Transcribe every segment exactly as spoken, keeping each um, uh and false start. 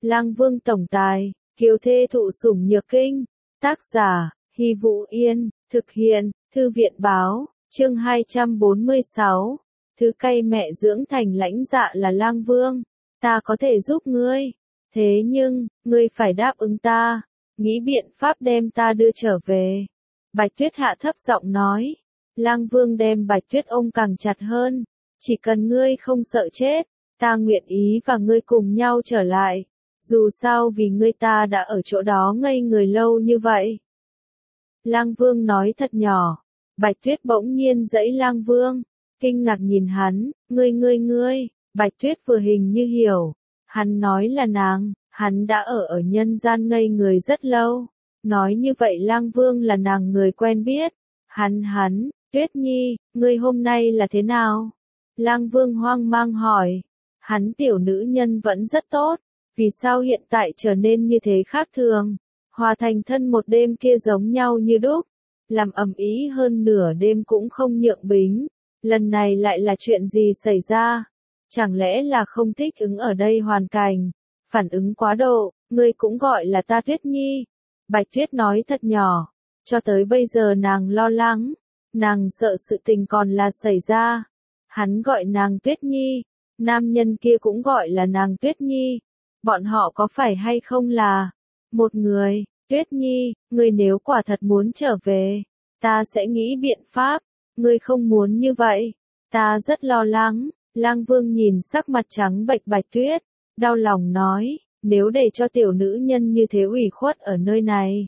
Lang Vương tổng tài, kiều thê thụ sủng nhược kinh. Tác giả, Hy Vũ Yên, thực hiện, Thư viện báo, chương hai trăm bốn mươi sáu. Thứ cay mẹ dưỡng thành lãnh dạ là Lang Vương. Ta có thể giúp ngươi. Thế nhưng, ngươi phải đáp ứng ta. Nghĩ biện pháp đem ta đưa trở về. Bạch Tuyết hạ thấp giọng nói. Lang Vương đem Bạch Tuyết ôm càng chặt hơn. Chỉ cần ngươi không sợ chết, ta nguyện ý và ngươi cùng nhau trở lại. Dù sao vì ngươi ta đã ở chỗ đó ngây người lâu như vậy. Lang Vương nói thật nhỏ. Bạch Tuyết bỗng nhiên giãy Lang Vương. Kinh ngạc nhìn hắn, ngươi ngươi ngươi. Bạch Tuyết vừa hình như hiểu. Hắn nói là nàng, hắn đã ở ở nhân gian ngây người rất lâu. Nói như vậy Lang Vương là nàng người quen biết. Hắn hắn, Tuyết Nhi, ngươi hôm nay là thế nào? Lang Vương hoang mang hỏi. Hắn tiểu nữ nhân vẫn rất tốt. Vì sao hiện tại trở nên như thế khác thường? Hòa thành thân một đêm kia giống nhau như đúc. Làm ầm ĩ hơn nửa đêm cũng không nhượng bính. Lần này lại là chuyện gì xảy ra? Chẳng lẽ là không thích ứng ở đây hoàn cảnh? Phản ứng quá độ, ngươi cũng gọi là ta Tuyết Nhi. Bạch Tuyết nói thật nhỏ. Cho tới bây giờ nàng lo lắng. Nàng sợ sự tình còn là xảy ra. Hắn gọi nàng Tuyết Nhi. Nam nhân kia cũng gọi là nàng Tuyết Nhi. Bọn họ có phải hay không là một người? Tuyết Nhi, ngươi nếu quả thật muốn trở về, ta sẽ nghĩ biện pháp. Ngươi không muốn như vậy. Ta rất lo lắng. Lang Vương nhìn sắc mặt trắng bệch Bạch Tuyết, đau lòng nói, nếu để cho tiểu nữ nhân như thế ủy khuất ở nơi này.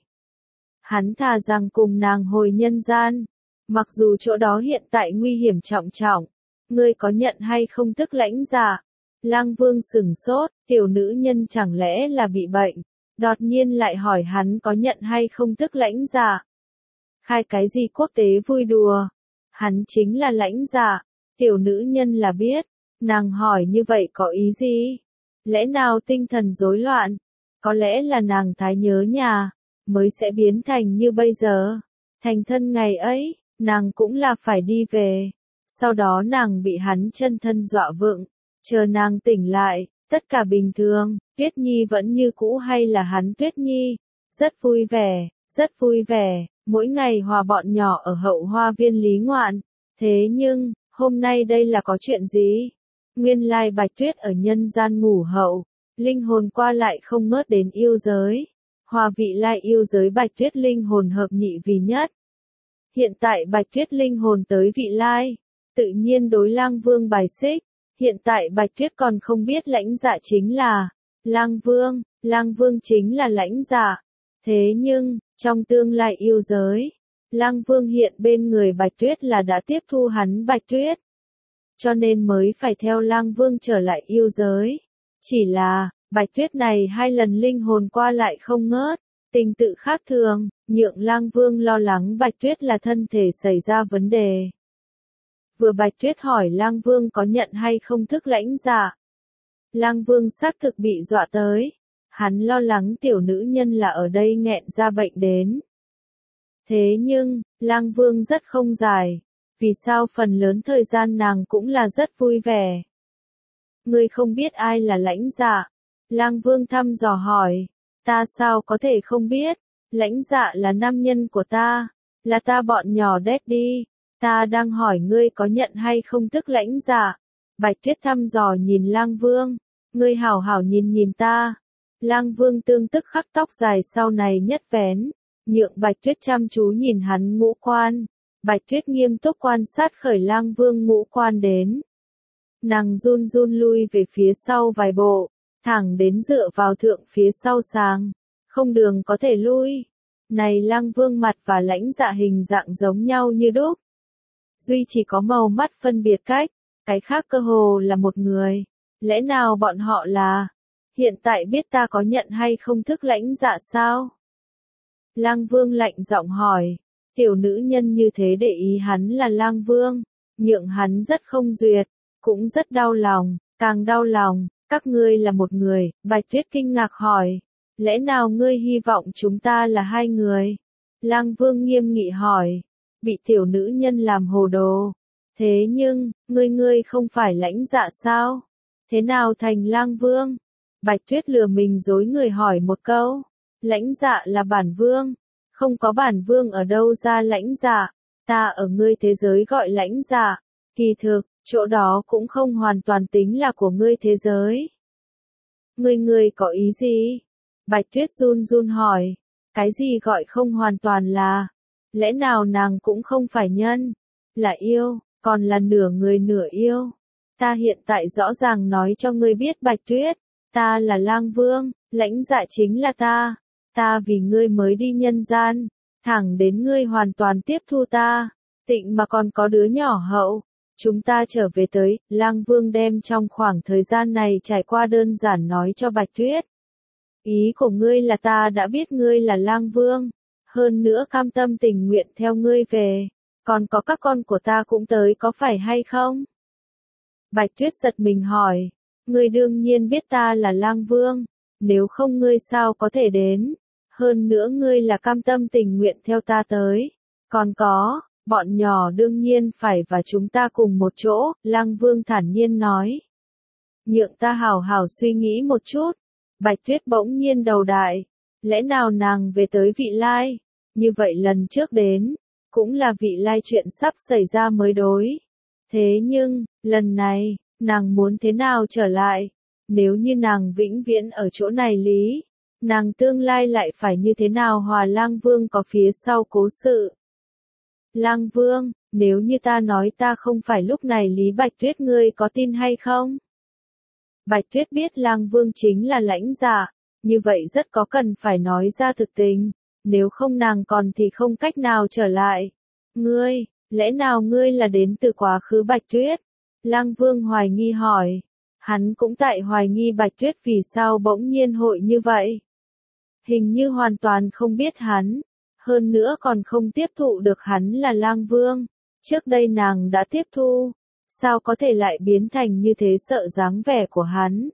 Hắn thà rằng cùng nàng hồi nhân gian. Mặc dù chỗ đó hiện tại nguy hiểm trọng trọng. Ngươi có nhận hay không tức lãnh dạ? Lang Vương sửng sốt, tiểu nữ nhân chẳng lẽ là bị bệnh? Đột nhiên lại hỏi hắn có nhận hay không tức lãnh dạ? Khai cái gì quốc tế vui đùa? Hắn chính là lãnh dạ. Tiểu nữ nhân là biết. Nàng hỏi như vậy có ý gì? Lẽ nào tinh thần rối loạn? Có lẽ là nàng thái nhớ nhà, mới sẽ biến thành như bây giờ. Thành thân ngày ấy, nàng cũng là phải đi về. Sau đó nàng bị hắn chân thân dọa vựng. Chờ nàng tỉnh lại, tất cả bình thường. Tuyết Nhi vẫn như cũ hay là hắn Tuyết Nhi. Rất vui vẻ, rất vui vẻ. Mỗi ngày hòa bọn nhỏ ở hậu hoa viên Lý Ngoạn. Thế nhưng, hôm nay đây là có chuyện gì? Nguyên lai Bạch Tuyết ở nhân gian ngủ hậu. Linh hồn qua lại không ngớt đến yêu giới. Hòa vị lai yêu giới Bạch Tuyết linh hồn hợp nhị vì nhất. Hiện tại Bạch Tuyết linh hồn tới vị lai. Tự nhiên đối Lang Vương bài xích. Hiện tại Bạch Tuyết còn không biết lãnh dạ chính là Lang Vương. Lang Vương chính là lãnh dạ. Thế nhưng, trong tương lai yêu giới, Lang Vương hiện bên người Bạch Tuyết là đã tiếp thu hắn Bạch Tuyết. Cho nên mới phải theo Lang Vương trở lại yêu giới. Chỉ là, Bạch Tuyết này hai lần linh hồn qua lại không ngớt, tình tự khác thường, nhượng Lang Vương lo lắng Bạch Tuyết là thân thể xảy ra vấn đề. Vừa Bạch Tuyết hỏi Lang Vương có nhận hay không thức lãnh dạ. Lang Vương xác thực bị dọa tới. Hắn lo lắng tiểu nữ nhân là ở đây nghẹn ra bệnh đến. Thế nhưng, Lang Vương rất không dài. Vì sao phần lớn thời gian nàng cũng là rất vui vẻ. Ngươi không biết ai là lãnh dạ. Lang Vương thăm dò hỏi. Ta sao có thể không biết. Lãnh dạ là nam nhân của ta. Là ta bọn nhỏ đét đi. Ta đang hỏi ngươi có nhận hay không tức lãnh dạ. Bạch Tuyết thăm dò nhìn Lang Vương. Ngươi hảo hảo nhìn nhìn ta. Lang Vương tương tức khắc tóc dài sau này nhất vén. Nhượng Bạch Tuyết chăm chú nhìn hắn ngũ quan. Bạch Tuyết nghiêm túc quan sát khởi Lang Vương ngũ quan đến. Nàng run run lui về phía sau vài bộ. Thẳng đến dựa vào thượng phía sau sàng. Không đường có thể lui. Này Lang Vương mặt và lãnh dạ hình dạng giống nhau như đúc. Duy chỉ có màu mắt phân biệt cách. Cái khác cơ hồ là một người. Lẽ nào bọn họ là... Hiện tại biết ta có nhận hay không thức lãnh dạ sao? Lang Vương lạnh giọng hỏi. Tiểu nữ nhân như thế để ý hắn là Lang Vương. Nhượng hắn rất không duyệt. Cũng rất đau lòng. Càng đau lòng. Các ngươi là một người. Bạch Tuyết kinh ngạc hỏi. Lẽ nào ngươi hy vọng chúng ta là hai người? Lang Vương nghiêm nghị hỏi. Bị tiểu nữ nhân làm hồ đồ. Thế nhưng, ngươi ngươi không phải lãnh dạ sao? Thế nào thành Lang Vương? Bạch Tuyết lừa mình dối người hỏi một câu. Lãnh Dạ là bản vương. Không có bản vương ở đâu ra Lãnh Dạ. Ta ở ngươi thế giới gọi Lãnh Dạ. Kỳ thực, chỗ đó cũng không hoàn toàn tính là của ngươi thế giới. Ngươi ngươi có ý gì? Bạch Tuyết run run hỏi. Cái gì gọi không hoàn toàn là? Lẽ nào nàng cũng không phải nhân? Là yêu, còn là nửa người nửa yêu. Ta hiện tại rõ ràng nói cho ngươi biết Bạch Tuyết. Ta là Lang Vương, Lãnh Dạ chính là ta. Ta vì ngươi mới đi nhân gian. Thẳng đến ngươi hoàn toàn tiếp thu ta. Tịnh mà còn có đứa nhỏ hậu. Chúng ta trở về tới, Lang Vương đem trong khoảng thời gian này trải qua đơn giản nói cho Bạch Tuyết. Ý của ngươi là ta đã biết ngươi là Lang Vương. Hơn nữa cam tâm tình nguyện theo ngươi về. Còn có các con của ta cũng tới có phải hay không? Bạch Tuyết giật mình hỏi. Ngươi đương nhiên biết ta là Lang Vương. Nếu không ngươi sao có thể đến? Hơn nữa ngươi là cam tâm tình nguyện theo ta tới. Còn có, bọn nhỏ đương nhiên phải và chúng ta cùng một chỗ, Lang Vương thản nhiên nói. Nhượng ta hào hào suy nghĩ một chút. Bạch Tuyết bỗng nhiên đầu đại. Lẽ nào nàng về tới Vị Lai? Như vậy lần trước đến, cũng là Vị Lai chuyện sắp xảy ra mới đối. Thế nhưng, lần này, nàng muốn thế nào trở lại? Nếu như nàng vĩnh viễn ở chỗ này lý, nàng tương lai lại phải như thế nào hòa Lang Vương có phía sau cố sự? Lang Vương, nếu như ta nói ta không phải lúc này Lý Bạch Tuyết ngươi có tin hay không? Bạch Tuyết biết Lang Vương chính là Lãnh Dạ, như vậy rất có cần phải nói ra thực tình, nếu không nàng còn thì không cách nào trở lại. Ngươi, lẽ nào ngươi là đến từ quá khứ Bạch Tuyết? Lang Vương hoài nghi hỏi. Hắn cũng tại hoài nghi Bạch Tuyết vì sao bỗng nhiên hội như vậy. Hình như hoàn toàn không biết hắn, hơn nữa còn không tiếp thụ được hắn là Lang Vương. Trước đây nàng đã tiếp thu, sao có thể lại biến thành như thế sợ dáng vẻ của hắn.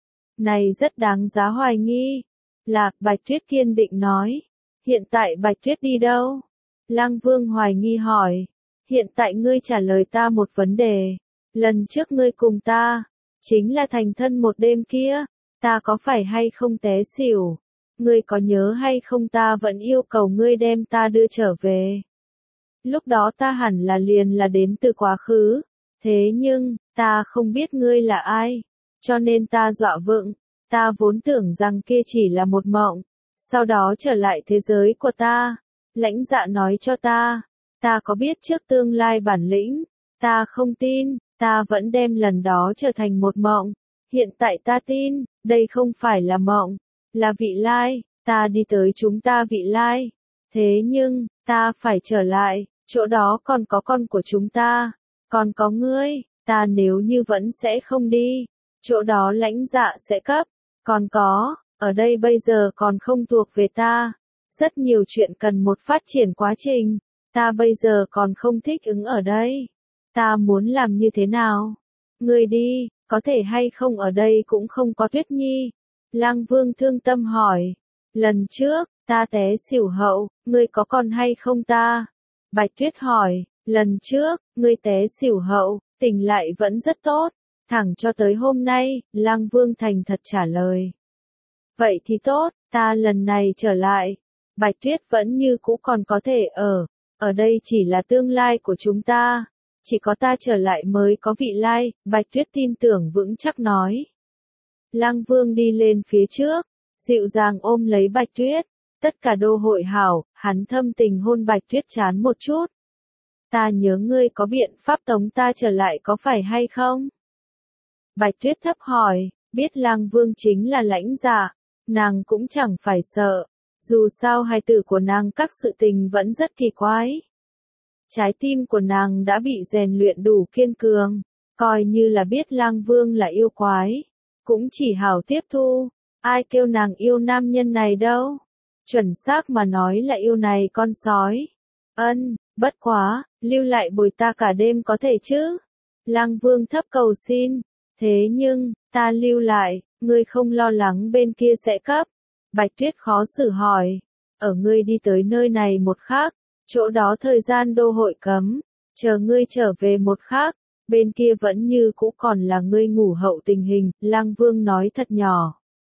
Này rất đáng giá hoài nghi. Là, Bạch Tuyết kiên định nói. Hiện tại Bạch Tuyết đi đâu? Lang Vương hoài nghi hỏi. Hiện tại ngươi trả lời ta một vấn đề. Lần trước ngươi cùng ta, chính là thành thân một đêm kia, ta có phải hay không té xỉu? Ngươi có nhớ hay không ta vẫn yêu cầu ngươi đem ta đưa trở về? Lúc đó ta hẳn là liền là đến từ quá khứ. Thế nhưng, ta không biết ngươi là ai. Cho nên ta dọa vựng. Ta vốn tưởng rằng kia chỉ là một mộng. Sau đó trở lại thế giới của ta. Lãnh Dạ nói cho ta. Ta có biết trước tương lai bản lĩnh. Ta không tin. Ta vẫn đem lần đó trở thành một mộng. Hiện tại ta tin. Đây không phải là mộng. Là Vị Lai. Ta đi tới chúng ta Vị Lai. Thế nhưng, ta phải trở lại. Chỗ đó còn có con của chúng ta. Còn có ngươi. Ta nếu như vẫn sẽ không đi. Chỗ đó Lãnh Dạ sẽ cấp. Còn có, ở đây bây giờ còn không thuộc về ta. Rất nhiều chuyện cần một phát triển quá trình. Ta bây giờ còn không thích ứng ở đây. Ta muốn làm như thế nào? Ngươi đi, có thể hay không ở đây cũng không có Tuyết Nhi. Lang Vương thương tâm hỏi. Lần trước, ta té xỉu hậu, ngươi có còn hay không ta? Bạch Tuyết hỏi. Lần trước, ngươi té xỉu hậu, tỉnh lại vẫn rất tốt. Thẳng cho tới hôm nay, Lang Vương thành thật trả lời. Vậy thì tốt, ta lần này trở lại. Bạch Tuyết vẫn như cũ còn có thể ở. Ở đây chỉ là tương lai của chúng ta. Chỉ có ta trở lại mới có Vị Lai, Bạch Tuyết tin tưởng vững chắc nói. Lang Vương đi lên phía trước, dịu dàng ôm lấy Bạch Tuyết. Tất cả đô hội hảo, hắn thâm tình hôn Bạch Tuyết trán một chút. Ta nhớ ngươi có biện pháp tống ta trở lại có phải hay không? Bạch Tuyết thấp hỏi, biết Lang Vương chính là Lãnh Dạ, nàng cũng chẳng phải sợ. Dù sao hài tử của nàng các sự tình vẫn rất kỳ quái. Trái tim của nàng đã bị rèn luyện đủ kiên cường, coi như là biết Lang Vương là yêu quái. Cũng chỉ hảo tiếp thu, ai kêu nàng yêu nam nhân này đâu. Chuẩn xác mà nói là yêu này con sói. Ân, bất quá, lưu lại bồi ta cả đêm có thể chứ? Lang Vương thấp cầu xin. Thế nhưng, ta lưu lại, ngươi không lo lắng bên kia sẽ cấp. Bạch Tuyết khó xử hỏi. Ở ngươi đi tới nơi này một khác, chỗ đó thời gian đô hội cấm. Chờ ngươi trở về một khác, bên kia vẫn như cũ còn là ngươi ngủ hậu tình hình, Lang Vương nói thật nhỏ.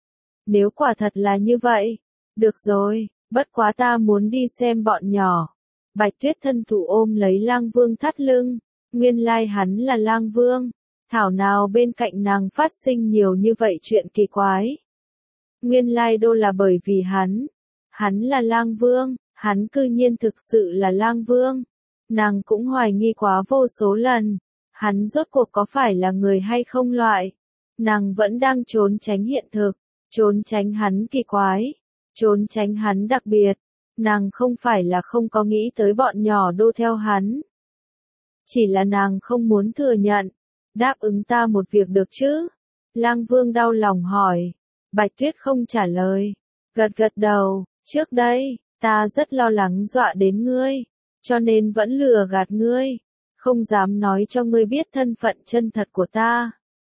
Nếu quả thật là như vậy, được rồi, bất quá ta muốn đi xem bọn nhỏ. Bạch Tuyết thân thủ ôm lấy Lang Vương thắt lưng, nguyên lai hắn là Lang Vương, thảo nào bên cạnh nàng phát sinh nhiều như vậy chuyện kỳ quái. Nguyên lai đô là bởi vì hắn, hắn là Lang Vương, hắn cư nhiên thực sự là Lang Vương. Nàng cũng hoài nghi quá vô số lần, hắn rốt cuộc có phải là người hay không loại. Nàng vẫn đang trốn tránh hiện thực, trốn tránh hắn kỳ quái, trốn tránh hắn đặc biệt. Nàng không phải là không có nghĩ tới bọn nhỏ đô theo hắn. Chỉ là nàng không muốn thừa nhận. Đáp ứng ta một việc được chứ? Lang Vương đau lòng hỏi. Bạch Tuyết không trả lời. Gật gật đầu, trước đây, ta rất lo lắng dọa đến ngươi, cho nên vẫn lừa gạt ngươi, không dám nói cho ngươi biết thân phận chân thật của ta.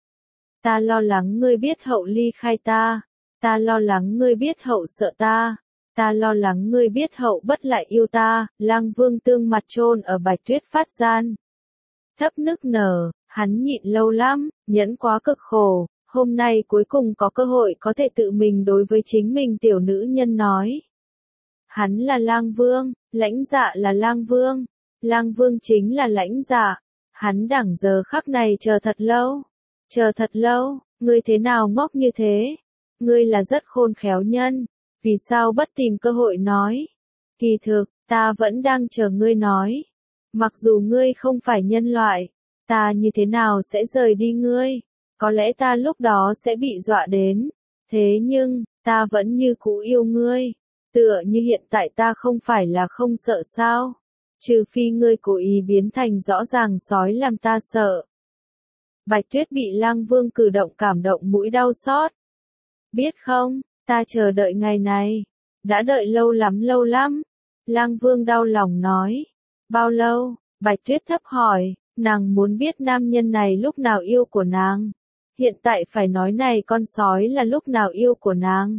Ta lo lắng ngươi biết hậu ly khai ta, ta lo lắng ngươi biết hậu sợ ta, ta lo lắng ngươi biết hậu bất lại yêu ta. Lang Vương tương mặt chôn ở Bạch Tuyết phát gian. Thấp nức nở, hắn nhịn lâu lắm, nhẫn quá cực khổ, hôm nay cuối cùng có cơ hội có thể tự mình đối với chính mình tiểu nữ nhân nói. Hắn là Lang Vương, Lãnh Dạ là Lang Vương, Lang Vương chính là Lãnh Dạ. Hắn đẳng giờ khắc này chờ thật lâu, chờ thật lâu, ngươi thế nào ngốc như thế? Ngươi là rất khôn khéo nhân, vì sao bất tìm cơ hội nói? Kỳ thực, ta vẫn đang chờ ngươi nói. Mặc dù ngươi không phải nhân loại, ta như thế nào sẽ rời đi ngươi? Có lẽ ta lúc đó sẽ bị dọa đến, thế nhưng, ta vẫn như cũ yêu ngươi. Tựa như hiện tại ta không phải là không sợ sao? Trừ phi ngươi cố ý biến thành rõ ràng sói làm ta sợ. Bạch Tuyết bị Lang Vương cử động cảm động mũi đau xót. Biết không, ta chờ đợi ngày này, đã đợi lâu lắm lâu lắm. Lang Vương đau lòng nói. Bao lâu? Bạch Tuyết thấp hỏi, nàng muốn biết nam nhân này lúc nào yêu của nàng. Hiện tại phải nói này con sói là lúc nào yêu của nàng.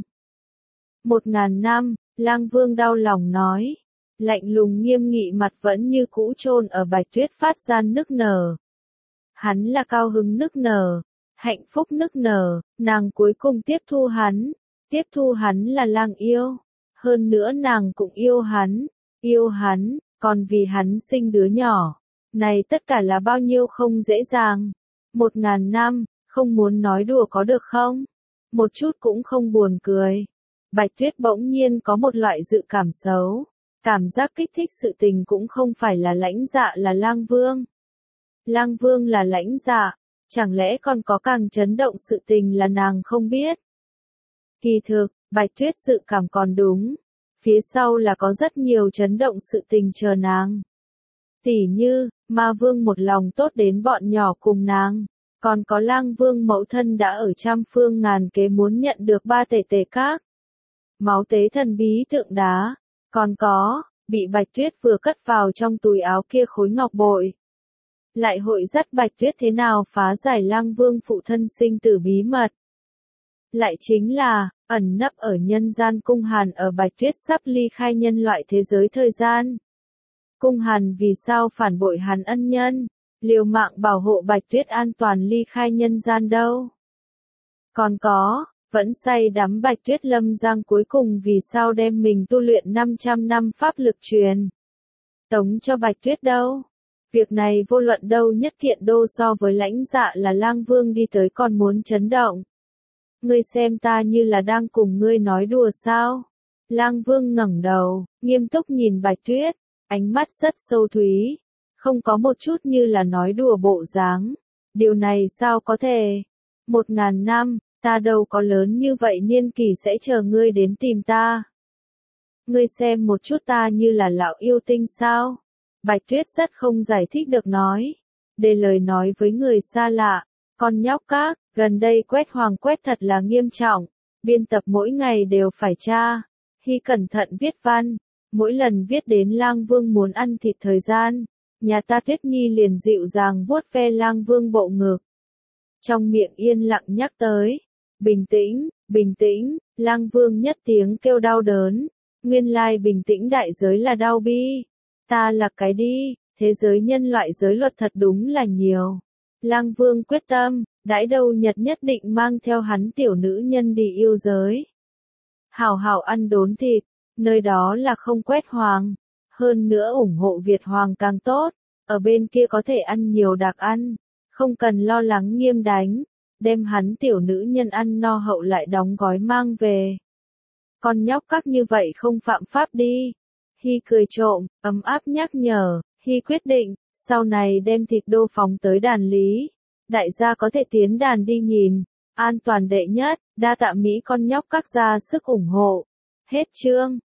Một ngàn năm, Lang Vương đau lòng nói. Lạnh lùng nghiêm nghị mặt vẫn như cũ chôn ở Bạch Tuyết phát gian nức nở. Hắn là cao hứng nức nở, hạnh phúc nức nở, nàng cuối cùng tiếp thu hắn, tiếp thu hắn là Lang yêu. Hơn nữa nàng cũng yêu hắn, yêu hắn, còn vì hắn sinh đứa nhỏ. Này tất cả là bao nhiêu không dễ dàng. Một ngàn năm, không muốn nói đùa có được không? Một chút cũng không buồn cười. Bạch Tuyết bỗng nhiên có một loại dự cảm xấu. Cảm giác kích thích sự tình cũng không phải là Lãnh Dạ là Lang Vương. Lang Vương là Lãnh Dạ, chẳng lẽ còn có càng chấn động sự tình là nàng không biết? Kỳ thực, Bạch Tuyết dự cảm còn đúng. Phía sau là có rất nhiều chấn động sự tình chờ nàng. Tỉ như, Ma Vương một lòng tốt đến bọn nhỏ cùng nàng. Còn có Lang Vương mẫu thân đã ở trăm phương ngàn kế muốn nhận được ba tể tể các. Máu tế thần bí tượng đá. Còn có, bị Bạch Tuyết vừa cất vào trong túi áo kia khối ngọc bội. Lại hội dắt Bạch Tuyết thế nào phá giải Lang Vương phụ thân sinh tử bí mật. Lại chính là, ẩn nấp ở nhân gian Cung Hàn ở Bạch Tuyết sắp ly khai nhân loại thế giới thời gian. Cung Hàn vì sao phản bội hắn ân nhân, liều mạng bảo hộ Bạch Tuyết an toàn ly khai nhân gian đâu. Còn có, vẫn say đắm Bạch Tuyết lâm giang cuối cùng vì sao đem mình tu luyện năm trăm năm pháp lực truyền tống cho Bạch Tuyết đâu. Việc này vô luận đâu nhất kiện đô so với Lãnh Dạ là Lang Vương đi tới còn muốn chấn động. Ngươi xem ta như là đang cùng ngươi nói đùa sao? Lang Vương ngẩng đầu, nghiêm túc nhìn Bạch Tuyết, ánh mắt rất sâu thúy, không có một chút như là nói đùa bộ dáng. Điều này sao có thể? Một ngàn năm, ta đâu có lớn như vậy niên kỷ sẽ chờ ngươi đến tìm ta. Ngươi xem một chút ta như là lão yêu tinh sao? Bạch Tuyết rất không giải thích được nói. Để lời nói với người xa lạ. Con nhóc các, gần đây quét hoàng quét thật là nghiêm trọng. Biên tập mỗi ngày đều phải tra. Hy cẩn thận viết văn. Mỗi lần viết đến Lang Vương muốn ăn thịt thời gian. Nhà ta Tuyết Nhi liền dịu dàng vuốt ve Lang Vương bộ ngực. Trong miệng yên lặng nhắc tới. Bình tĩnh, bình tĩnh, Lang Vương nhất tiếng kêu đau đớn. Nguyên lai bình tĩnh đại giới là đau bi. Ta là cái đi, thế giới nhân loại giới luật thật đúng là nhiều. Lang Vương quyết tâm, đãi đâu Nhật nhất định mang theo hắn tiểu nữ nhân đi yêu giới. Hảo hảo ăn đốn thịt, nơi đó là không quét hoàng, hơn nữa ủng hộ Việt hoàng càng tốt, ở bên kia có thể ăn nhiều đặc ăn, không cần lo lắng nghiêm đánh, đem hắn tiểu nữ nhân ăn no hậu lại đóng gói mang về. Con nhóc các như vậy không phạm pháp đi. Hy cười trộm, ấm áp nhắc nhở, Hy quyết định, sau này đem thịt đô phóng tới đàn lý. Đại gia có thể tiến đàn đi nhìn, an toàn đệ nhất, đa tạ Mỹ con nhóc các ra sức ủng hộ. Hết chương.